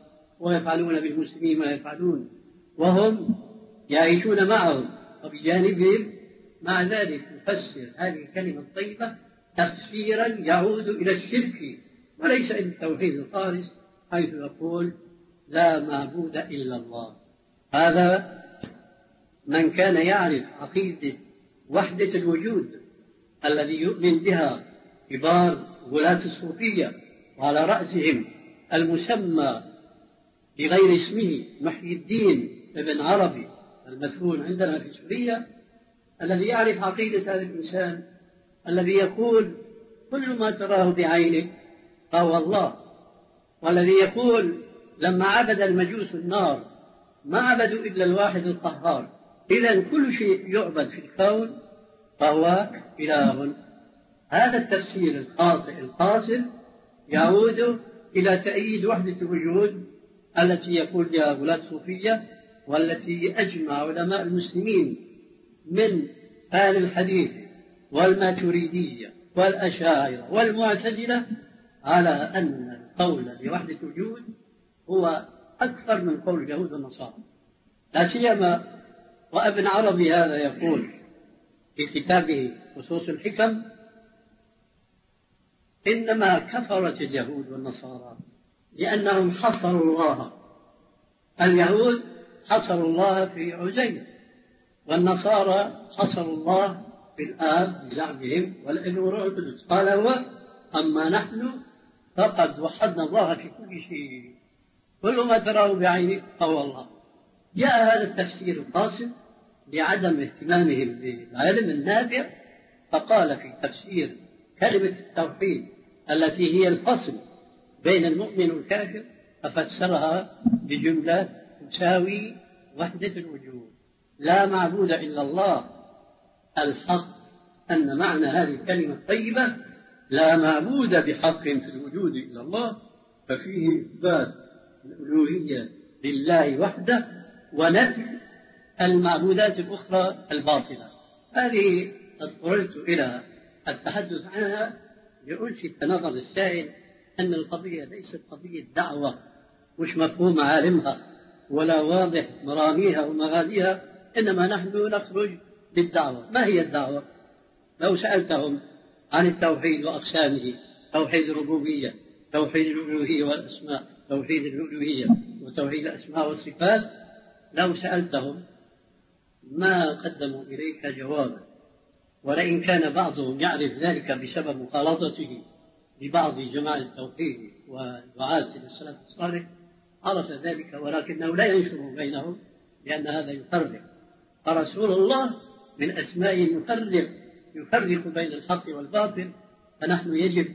Speaker 3: ويفعلون بالمسلمين ما يفعلون وهم يعيشون معهم وبجانبهم. مع ذلك يفسر هذه الكلمة الطيبة تفسيرا يعود إلى الشرك وليس إلى التوحيد الخالص، حيث يقول لا معبود إلا الله. هذا من كان يعرف عقيدة وحدة الوجود الذي يؤمن بها كبار ولاة الصوفية، وعلى رأسهم المسمى بغير اسمه محي الدين ابن عربي المدفون عندنا في سوريا، الذي يعرف عقيدة هذا الإنسان الذي يقول كل ما تراه بعينه فهو الله، والذي يقول لما عبد المجوس النار ما عبدوا إلا الواحد القهار، إذن كل شيء يعبد في الكون فهو إله. هذا التفسير الخاطئ القاصر يعود إلى تأييد وحدة الوجود التي يقول بها ولاة الصوفية، والتي أجمع علماء المسلمين من أهل الحديث والماتريدية والأشاعرة والمعتزلة على أن القول بوحدة الوجود هو أكثر من قول اليهود والنصارى. لا سيما وابن عربي هذا يقول في كتابه خصوص الحكم إنما كفرت اليهود والنصارى لأنهم حصروا الله. اليهود حصروا الله في عزير، والنصارى حصروا الله في الآب بزعمهم والابن والروح القدس. قال هو أما نحن فقد وحدنا الله في كل شيء، كل ما تراه بعينك فهو الله. جاء هذا التفسير القاصر لعدم اهتمامهم بالعلم النافع، فقال في تفسير كلمة التوحيد التي هي الفصل بين المؤمن والكافر ففسرها بجملة تساوي وحدة الوجود، لا معبود إلا الله. الحق أن معنى هذه الكلمة الطيبة لا معبود بحق في الوجود إلا الله، ففيه إثبات الألوهية لله وحده ونفي المعبودات الأخرى الباطلة. هذه اضطررت إلى التحدث عنها لألفت نظر السائل أن القضية ليست قضية دعوة مش مفهوم عالمها ولا واضح مراميها ومغاديها، إنما نحن نخرج بالدعوة. ما هي الدعوة؟ لو سألتهم عن التوحيد وأقسامه، توحيد الربوبية، توحيد الألوهية والأسماء، توحيد الألوهية وتوحيد الأسماء والصفات، لو سألتهم ما قدموا إليك جوابا، ولئن كان بعضهم يعرف ذلك بسبب مخالطته ببعض جماعة التوحيد ودعاة السلف الصالح عرف ذلك، ولكنه لا ينشر بينهم لأن هذا يفرق. فرسول الله من أسمائه يفرق يفرق بين الحق والباطل، فنحن يجب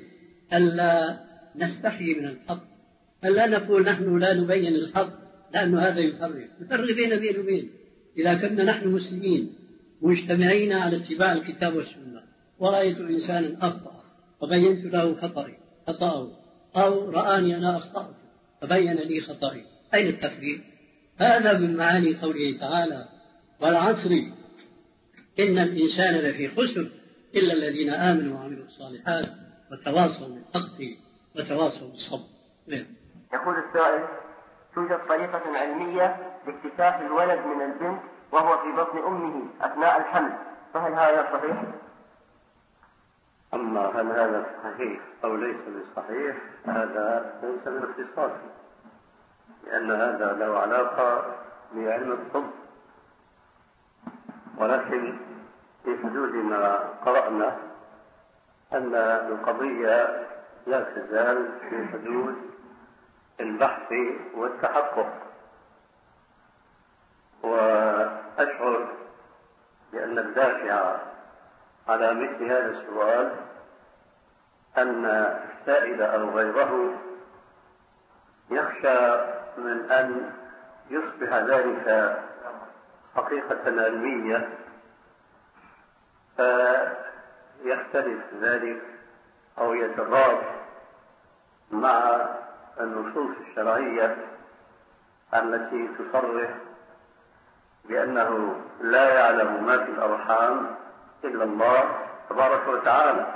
Speaker 3: ألا نستحي من الحق، ألا نقول نحن لا نبين الحق لأن هذا يفرق يفرق بين بين وبين. إذا كنا نحن مسلمين مجتمعين على اتباع الكتاب والسنة ورأيت إنسانا أخطأ فبينت له خطأي خطأه، أو رآني أنا أخطأت فبين لي خطأي، أين التفريق؟ هذا من معاني قوله تعالى والعصر إن الإنسان لفي خسر إلا الذين آمنوا وعملوا الصالحات وتواصوا بالحق وتواصوا بالصبر.
Speaker 4: يقول السائل: توجد طريقة علمية لاكتشاف الولد من البنت وهو في بطن أمه أثناء الحمل، فهل هذا صحيح؟
Speaker 5: أما هل هذا صحيح أو ليس بصحيح هذا ليس من اختصاصي، لأن هذا له علاقة بعلم الطب، ولكن في حدود ما قرأنا أن القضية لا تزال في حدود البحث والتحقق، وأشعر بأن الدافع على مثل هذا السؤال أن السائل أو غيره يخشى من أن يصبح ذلك حقيقة علمية فيختلف ذلك أو يتضاد مع النصوص الشرعية التي تصرح بأنه لا يعلم ما في الأرحام إلا الله تبارك وتعالى.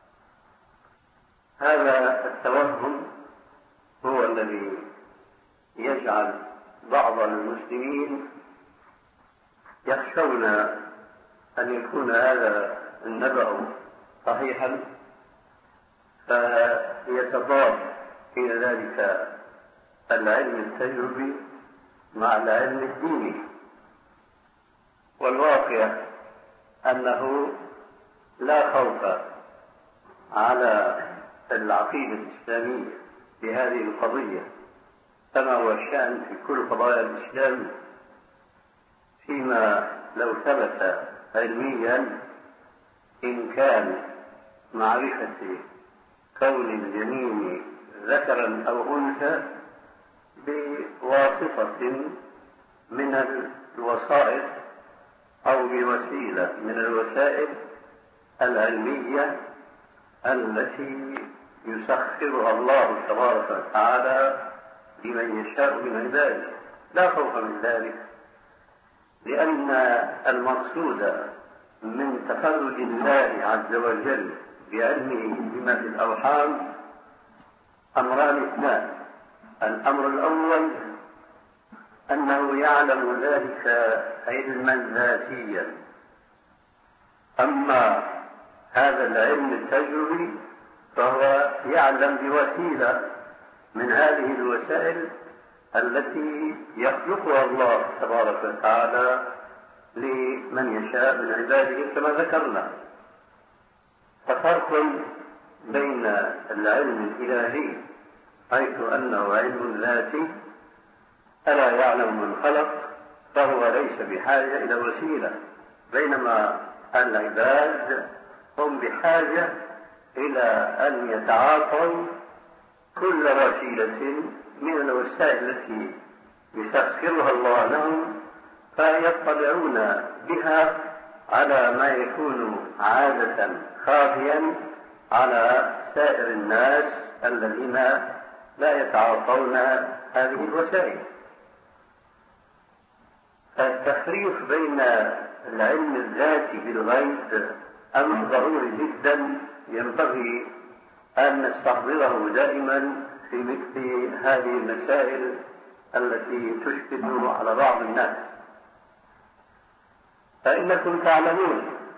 Speaker 5: هذا التوهم هو الذي يجعل بعض المسلمين يخشون أن يكون هذا النبأ صحيحا فيتضاد في ذلك العلم التجربي مع العلم الديني. والواقع أنه لا خوف على العقيدة الإسلامية في هذه القضية كما هو الشأن في كل قضايا الإسلام، فيما لو ثبت علميا إن كان معرفة كون الجنين ذكرا أو أنثى بواسطة من الوسائط أو بوسيلة من الوسائل العلمية التي يسخرها الله تبارك وتعالى لمن يشاء من عباده، لا خوف من ذلك، لأن المقصود من تفرد الله عز وجل بعلمه بما في الأرحام أمران اثنان. الأمر الأول أنه يعلم ذلك علما ذاتيا، أما هذا العلم التجربي فهو يعلم بوسيلة من هذه الوسائل التي يخلقها الله تبارك وتعالى لمن يشاء من عباده كما ذكرنا. ففرق بين العلم الإلهي حيث أنه علم ذاتي ألا يعلم من خلق فهو ليس بحاجة إلى وسيلة، بينما العباد هم بحاجة إلى أن يتعاطوا كل وسيلة من الوسائل التي يسخرها الله لهم فيطلعون بها على ما يكون عادة خافيا على سائر الناس الذين لا يتعاطون هذه الوسائل. التفريق بين العلم الذاتي بالغيب أمر ضروري جدا ينبغي أن نستحضره دائما في مثل هذه المسائل التي تشكل على بعض الناس. فإنكم تعلمون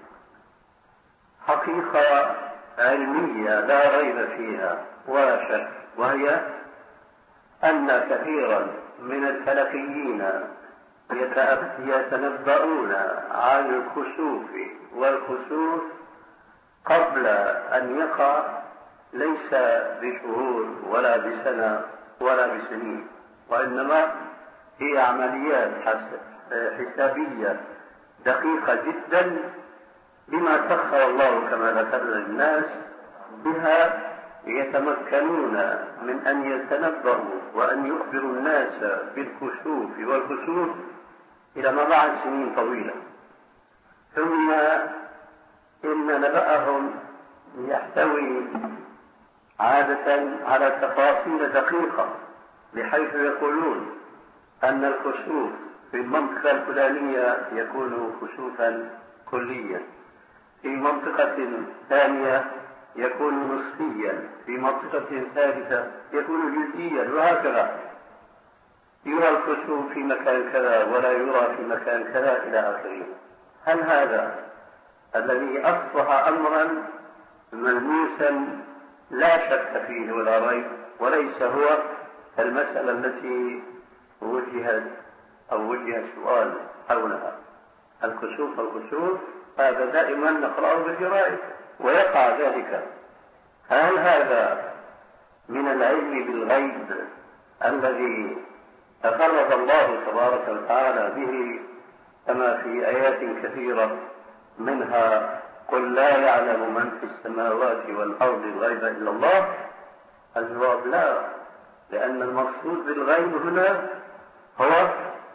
Speaker 5: حقيقة علمية لا ريب فيها ولا شك، وهي أن كثيرا من الفلكيين يتنبؤون عن الكسوف والخسوف قبل أن يقع، ليس بشهور ولا بسنة ولا بسنين، وإنما هي عمليات حسابية دقيقة جدا بما سخر الله كما ذكرنا للناس بها يتمكنون من أن يتنبؤوا وأن يخبروا الناس بالكسوف والخسوف إلى ما بعد سنين طويلة، ثم إن نبأهم يحتوي عادة على تفاصيل دقيقة، بحيث يقولون أن الكسوف في المنطقة الفلانية يكون كسوفا كليا، في منطقة ثانية يكون نصفيا، في منطقة ثالثة يكون جزئيا، وهكذا يرى الكسوف في مكان كذا ولا يرى في مكان كذا إلى آخره. هل هذا الذي أصبح أمرا ملموسا لا شك فيه ولا ريب، وليس هو المسألة التي وجهت أو وجه السؤال حولها؟ الكسوف الكسوف هذا دائما نقرأه بالجرائد ويقع ذلك. هل هذا من العلم بالغيب الذي تفرد الله تبارك وتعالى به كما في آيات كثيرة منها قل لا يعلم من في السماوات والأرض الغيب إلا الله؟ الجواب لا، لأن المقصود بالغيب هنا هو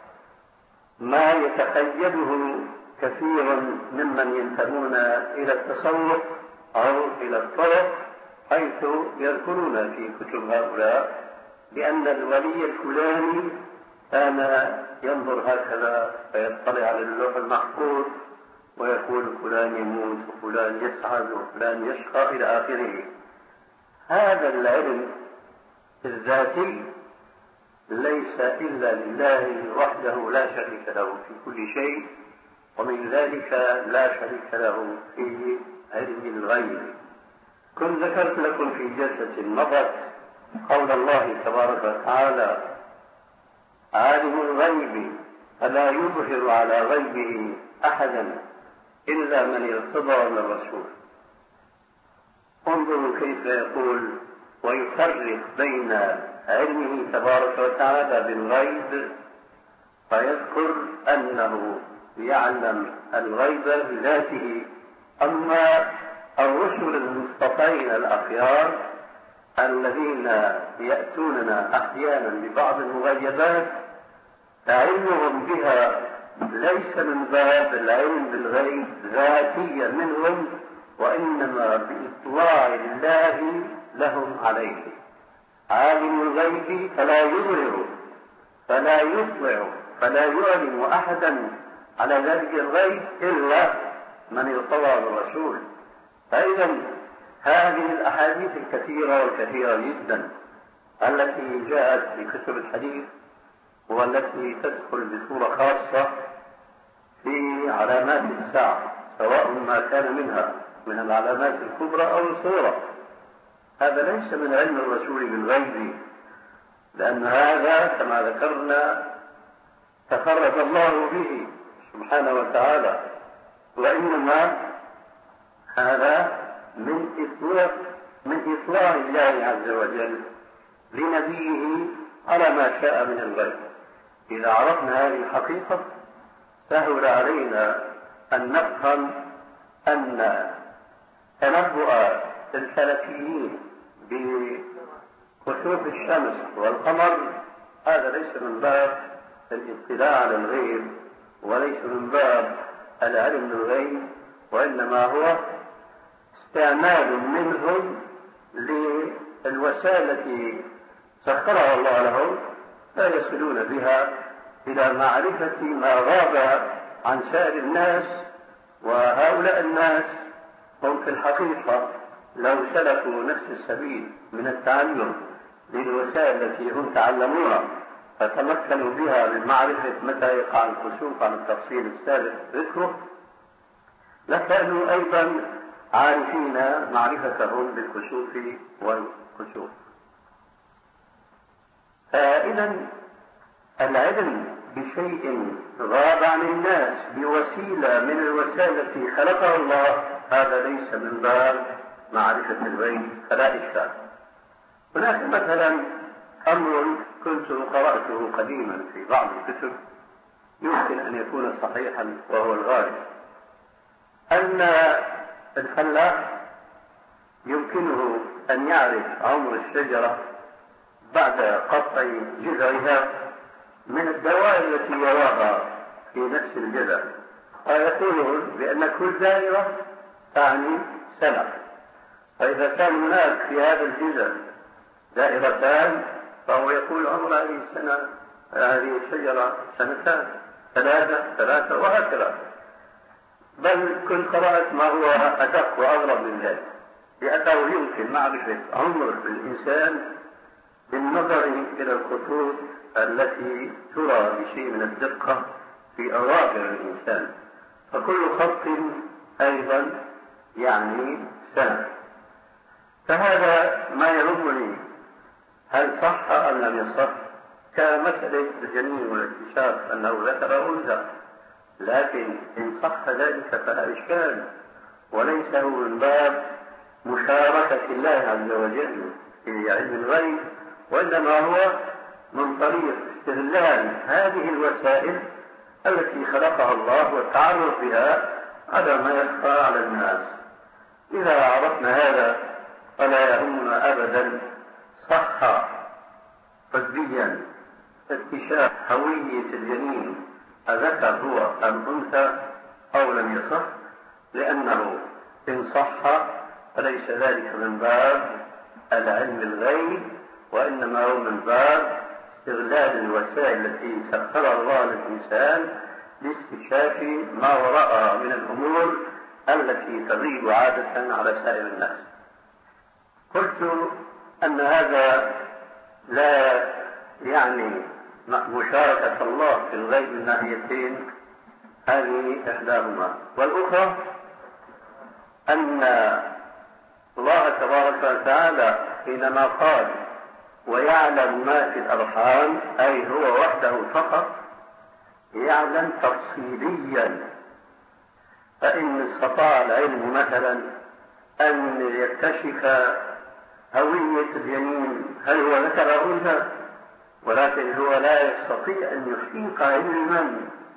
Speaker 5: ما يتخيله كثير ممن ينتمون إلى التصوف أو إلى الطرق، حيث يذكرون في كتب هؤلاء بأن الولي الفلاني كان ينظر هكذا فيطلع على اللوح المحفوظ ويقول فلان يموت وفلان يسعد وفلان يشقى إلى آخره. هذا العلم الذاتي ليس إلا لله وحده لا شريك له في كل شيء، ومن ذلك لا شريك له في علم الغيب. كنت ذكرت لكم في جلسة مضت قول الله تبارك وتعالى: عالم الغيب فلا يظهر على غيبه أحدا إلا من ارتضى من الرسول. انظروا كيف يقول ويفرق بين علمه تبارك وتعالى بالغيب، فيذكر أنه يعلم الغيب بذاته. أما الرسل المصطفين الأخيار الذين يأتوننا أحيانا ببعض المغيبات فعلمهم بها ليس من باب العلم بالغيب ذاتيا منهم، وإنما بإطلاع الله لهم عليه. عالم الغيب فلا يظهر فلا يطلع فلا يعلم أحدا على ذلك الغيب إلا من ارتضى بالرسول. فإذا هذه الأحاديث الكثيرة والكثيرة جدا التي جاءت في كتب الحديث والتي تدخل بصورة خاصة في علامات الساعة، سواء ما كان منها من العلامات الكبرى أو الصغرى، هذا ليس من علم الرسول بالغيب، لأن هذا كما ذكرنا تفرد الله به سبحانه وتعالى، وإنما هذا من إطلاق من إطلاع الله عز وجل لنبيه على ما شاء من الغيب. إذا عرفنا هذه الحقيقة سهل علينا أن نفهم أن تنبؤ الفلكيين بكسوف الشمس والقمر هذا ليس من باب الاطلاع على الغيب، وليس من باب العلم بالغيب، وإنما هو استعمال منهم للوسائل التي سخرها الله لهم لا يصلون بها إلى معرفة ما غاب عن سائر الناس. وهؤلاء الناس هم في الحقيقة لو سلكوا نفس السبيل من التعلم للوسائل التي هم تعلموها فتمكنوا بها من معرفة متى يقع الكسوف عن التفصيل السابق ذكره، لكانوا أيضا عارفين معرفتهم بالكسوف والكسوف. فإذا العلم بشيء غاب عن الناس بوسيلة من الوسائل التي خلقها الله هذا ليس من باب معرفة الغيب فلا إشكال. هناك مثلا أمر كنت قرأته قديما في بعض الكتب يمكن أن يكون صحيحا وهو الغالب، أن الفلاح يمكنه أن يعرف عمر الشجرة بعد قطع جذعها من الدوائر التي يراها في نفس الجذع، ويقولون بأن كل دائرة تعني سنة، فإذا كان هناك في هذا الجذع دائرتان فهو يقول عمر هذه السنة هذه الشجرة سنتان ثلاثة ثلاثة وهكذا. بل كنت قرأت ما هو أدق وأغرب من ذلك، لأنه يمكن معرفة عمر الإنسان بالنظر إلى الخطوط التي ترى بشيء من الدقة في أظافر الإنسان، فكل خط أيضا يعني سنة. فهذا ما يهمني هل صح أم لم يصح، كمسألة الجنين والاكتشاف أنه ذكر أنثى، لكن إن صح ذلك فلا إشكال، وليس هو من باب مشاركة الله عز وجل في علم الغيب، وإنما هو من طريق استغلال هذه الوسائل التي خلقها الله والتعرف بها على ما يخفى على الناس. إذا عرفنا هذا فلا يهمنا أبدا صح طبيا اكتشاف هوية الجنين أذكر هو أم أنثى أو لم يصح، لأنه إن صح فليس ذلك من باب العلم الغيب، وإنما هو من باب استغلال الوسائل التي سخرها الله للإنسان لاستكشاف ما وراءها من الأمور التي تغيب عادة على سائر الناس. قلت أن هذا لا يعني مشاركة الله في الغيب من ناحيتين، هذه إحداهما. والأخرى أن الله تبارك وتعالى حينما قال ويعلم ما في الأرحام، أي هو وحده فقط يعلم تفصيليا. فإن استطاع العلم مثلا أن يكتشف هوية الجنين هل هو ذكر أو أنثى، ولكن هو لا يستطيع أن يحيط علما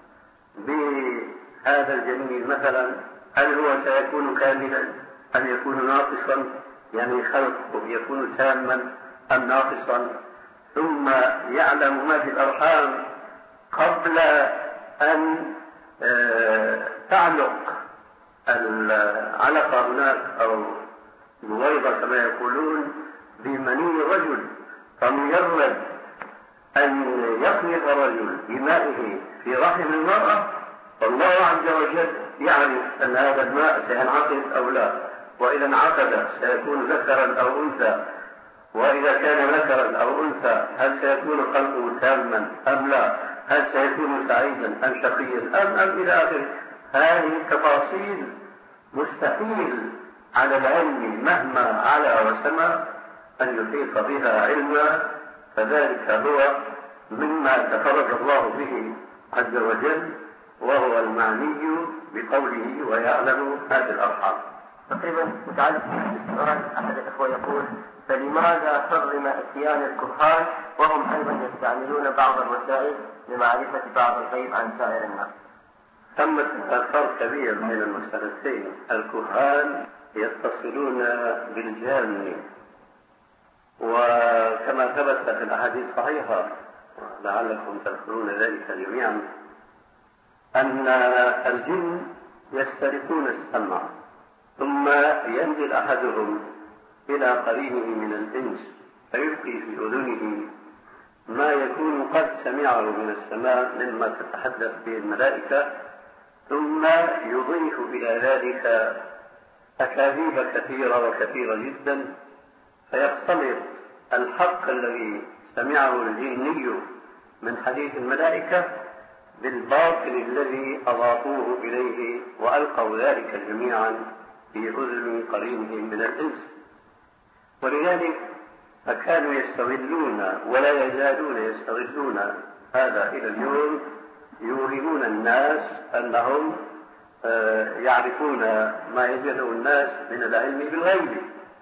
Speaker 5: بهذا الجنين مثلا هل هو سيكون كاملا أم يكون ناقصا، يعني خلقه يكون تاما أم ناقصا. ثم يعلم ما في الأرحام قبل أن تعلق العلقة هناك أو بويضة كما يقولون بمني الرجل، فمجرد أن يخلق الرجل بمائه في رحم المرأة فالله عز وجل يعرف أن هذا الماء سينعقد أو لا، وإذا انعقد سيكون ذكرا أو أنثى، وإذا كان ذكرا أو أنثى هل سيكون خلقه تاما أم لا، هل سيكون سعيدا أم شقيا أم أم إلى آخره. هذه التفاصيل مستحيل على العلم مهما علا وسمى أن يحيط بها علما، فذلك هو مما تفرد الله به عز وجل، وهو المعني بقوله ويعلم ما في الأرحام.
Speaker 4: تقريبا متعلق بالاستقرار، أحد الإخوة يقول فلماذا حرم اتيان الكهان وهم أيضا يستعملون بعض الوسائل لمعرفة بعض الغيب عن سائر الناس؟
Speaker 5: ثمة فرق كبير بين المسألتين. الكهان يتصلون بالجان، وكما ثبت في الأحاديث الصحيحة لعلكم تذكرون ذلك جميعا أن الجن يسترقون السمع، ثم ينزل أحدهم إلى قرينه من الإنس فيلقي في أذنه ما يكون قد سمعه من السماء مما تتحدث به الملائكة، ثم يضيف إلى ذلك أكاذيب كثيرة وكثيرة جدا، فيختلط الحق الذي سمعه الجني من حديث الملائكة بالباطل الذي أضافوه إليه وألقوا ذلك جميعا في أذن قرينه من الإنس. ولذلك فكانوا يستغلون ولا يزالون يستغلون هذا إلى اليوم، يوهمون الناس أنهم يعرفون ما يجهله الناس من العلم بالغيب.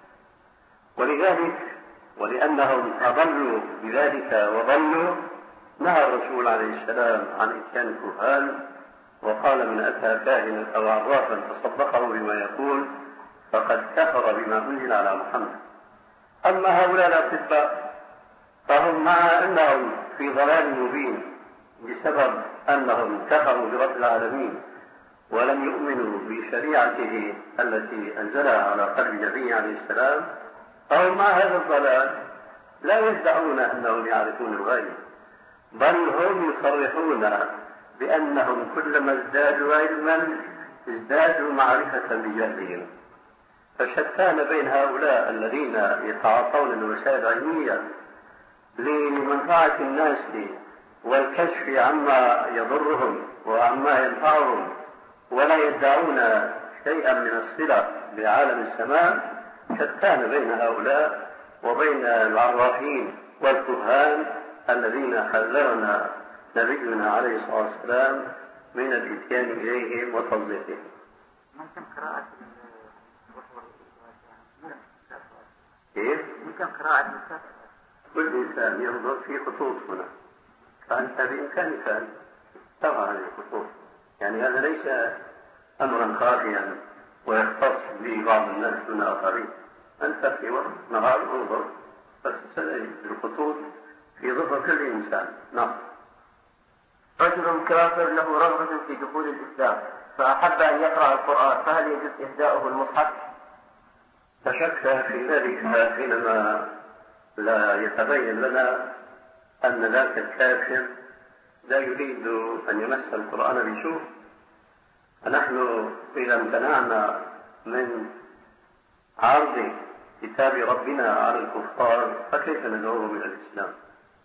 Speaker 5: ولذلك ولأنهم أضلوا بذلك وضلوا نهى الرسول عليه السلام عن إتيان الكهان، وقال من أتى كاهنا أو عرافا فصدقه بما يقول فقد كفر بما أنزل على محمد. أما هؤلاء الأطباء فهم مع أنهم في ضلال مبين بسبب أنهم كفروا برب العالمين ولم يؤمنوا بشريعته التي أنزلها على قلب النبي عليه السلام، فهم مع هذا الضلال لا يدعون أنهم يعرفون الغيب، بل هم يصرحون بأنهم كلما ازدادوا علما ازدادوا معرفة بجهلهم. فشتان بين هؤلاء الذين يتعاطون الوسائل العلمية لمنفعة الناس والكشف عما يضرهم وعما ينفعهم، ولا يدعون شيئا من الصلة بعالم السماء. شتان بين هؤلاء وبين العرافين والكهان الذين حذرنا نبينا عليه الصلاة والسلام من الاتيان إليهم وتصديقهم.
Speaker 6: ممكن قراءة
Speaker 5: كيف؟
Speaker 6: ممكن قراءة
Speaker 5: كل إنسان ينظر في خطوط هنا، فأنت بإمكانك أن ترى هذه الخطوط، يعني هذا ليس أمرا خافيا ويختص به بعض الناس دون آخرين. أنت في وقت نهار انظر بس الخطوط في ظهر كل إنسان. نعم.
Speaker 4: رجل كافر له رغبة في دخول الإسلام فأحب أن يقرأ القرآن، فهل يجوز إهداؤه المصحف؟
Speaker 5: لا شك في ذلك حينما لا يتبين لنا أن ذاك الكافر لا يريد أن يمس القرآن بسوء، فنحن إذا امتنعنا من عرض كتاب ربنا على الكفار فكيف ندعوهم إلى الإسلام؟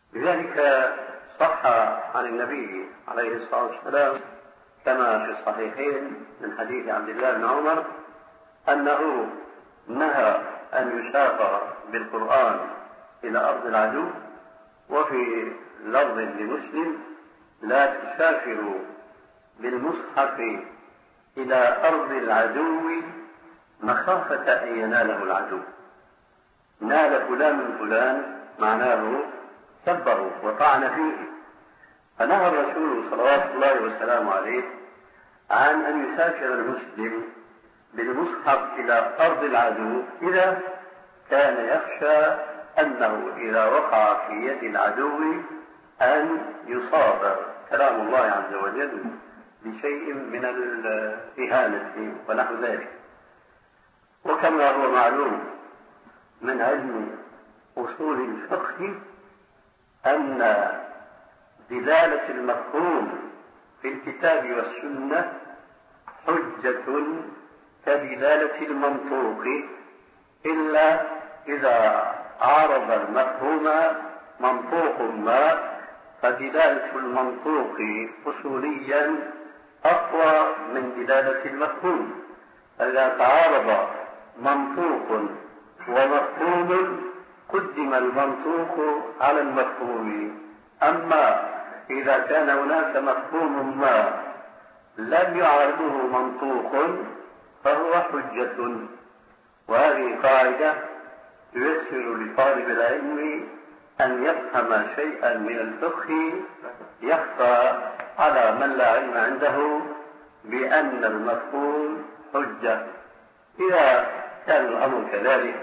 Speaker 5: لذلك صح عن النبي عليه الصلاة والسلام كما في الصحيحين من حديث عبد الله بن عمر أنه نهى أن يسافر بالقرآن إلى أرض العدو، وفي لفظ لمسلم: لا تسافروا بالمصحف إلى أرض العدو مخافة أن يناله العدو. نال فلان من فلان معناه سبه وطعن فيه، فنهى الرسول صلوات الله وسلامه عليه عن أن يسافر المسلم بالمصحف إلى أرض العدو إذا كان يخشى أنه إذا وقع في يد العدو أن يصاب كلام الله عز وجل بشيء من الإهانة ونحو ذلك. وكما هو معلوم من علم أصول الفقه أن دلالة المفهوم في الكتاب والسنة حجة كدلالة المنطوق، إلا إذا عارض المفهوم منطوق ما، فدلالة المنطوق أصوليا أقوى من دلالة المفهوم. إذا تعارض منطوق ومفهوم قدم المنطوق على المفهوم. أما إذا كان هناك مفهوم ما لم يعارضه منطوق فهو حجة. وهذه قاعدة ييسر لطالب العلم أن يفهم شيئا من الفقه يخفى على من لا علم عنده بأن المفهوم حجة. إذا كان الأمر كذلك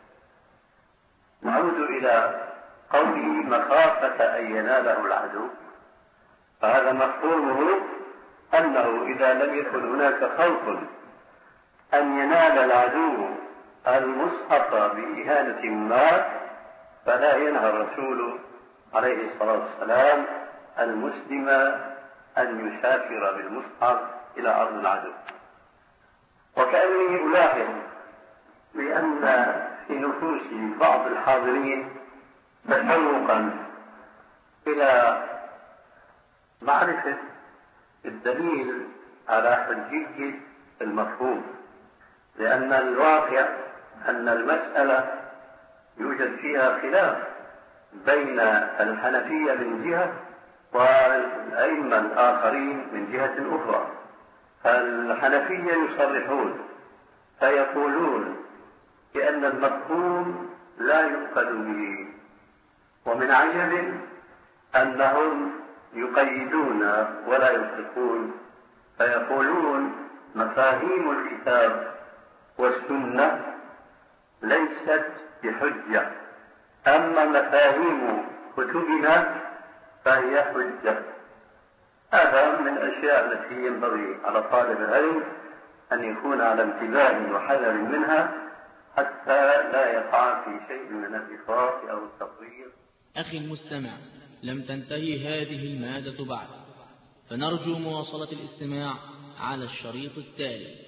Speaker 5: نعود إلى قوله مخافة أن يناله العدو، فهذا مفهومه أنه إذا لم يكن هناك خوف أن ينال العدو المصحف بإهانة ما، فلا ينهى الرسول عليه الصلاة والسلام المسلم أن يسافر بالمصحف إلى أرض العدو. وكأني ألاحظ بأن في نفوس بعض الحاضرين تشوقا إلى معرفة الدليل على حجية المفهوم، لأن الواقع أن المسألة يوجد فيها خلاف بين الحنفية من جهة والأئمة الآخرين من جهة أخرى. فالحنفية يصرحون فيقولون بأن المفهوم لا يؤخذ به، ومن عجب أنهم يقيدون ولا يطلقون، فيقولون مفاهيم الكتاب والسنة ليست بحجة، أما مفاهيم كتبنا فهي حجة. هذا من الأشياء التي ينبغي على طالب العلم أن يكون على انتباه وحذر منها حتى لا يقع في شيء من الإفراط أو التفريط.
Speaker 2: أخي المستمع، لم تنتهي هذه المادة بعد، فنرجو مواصلة الاستماع على الشريط التالي.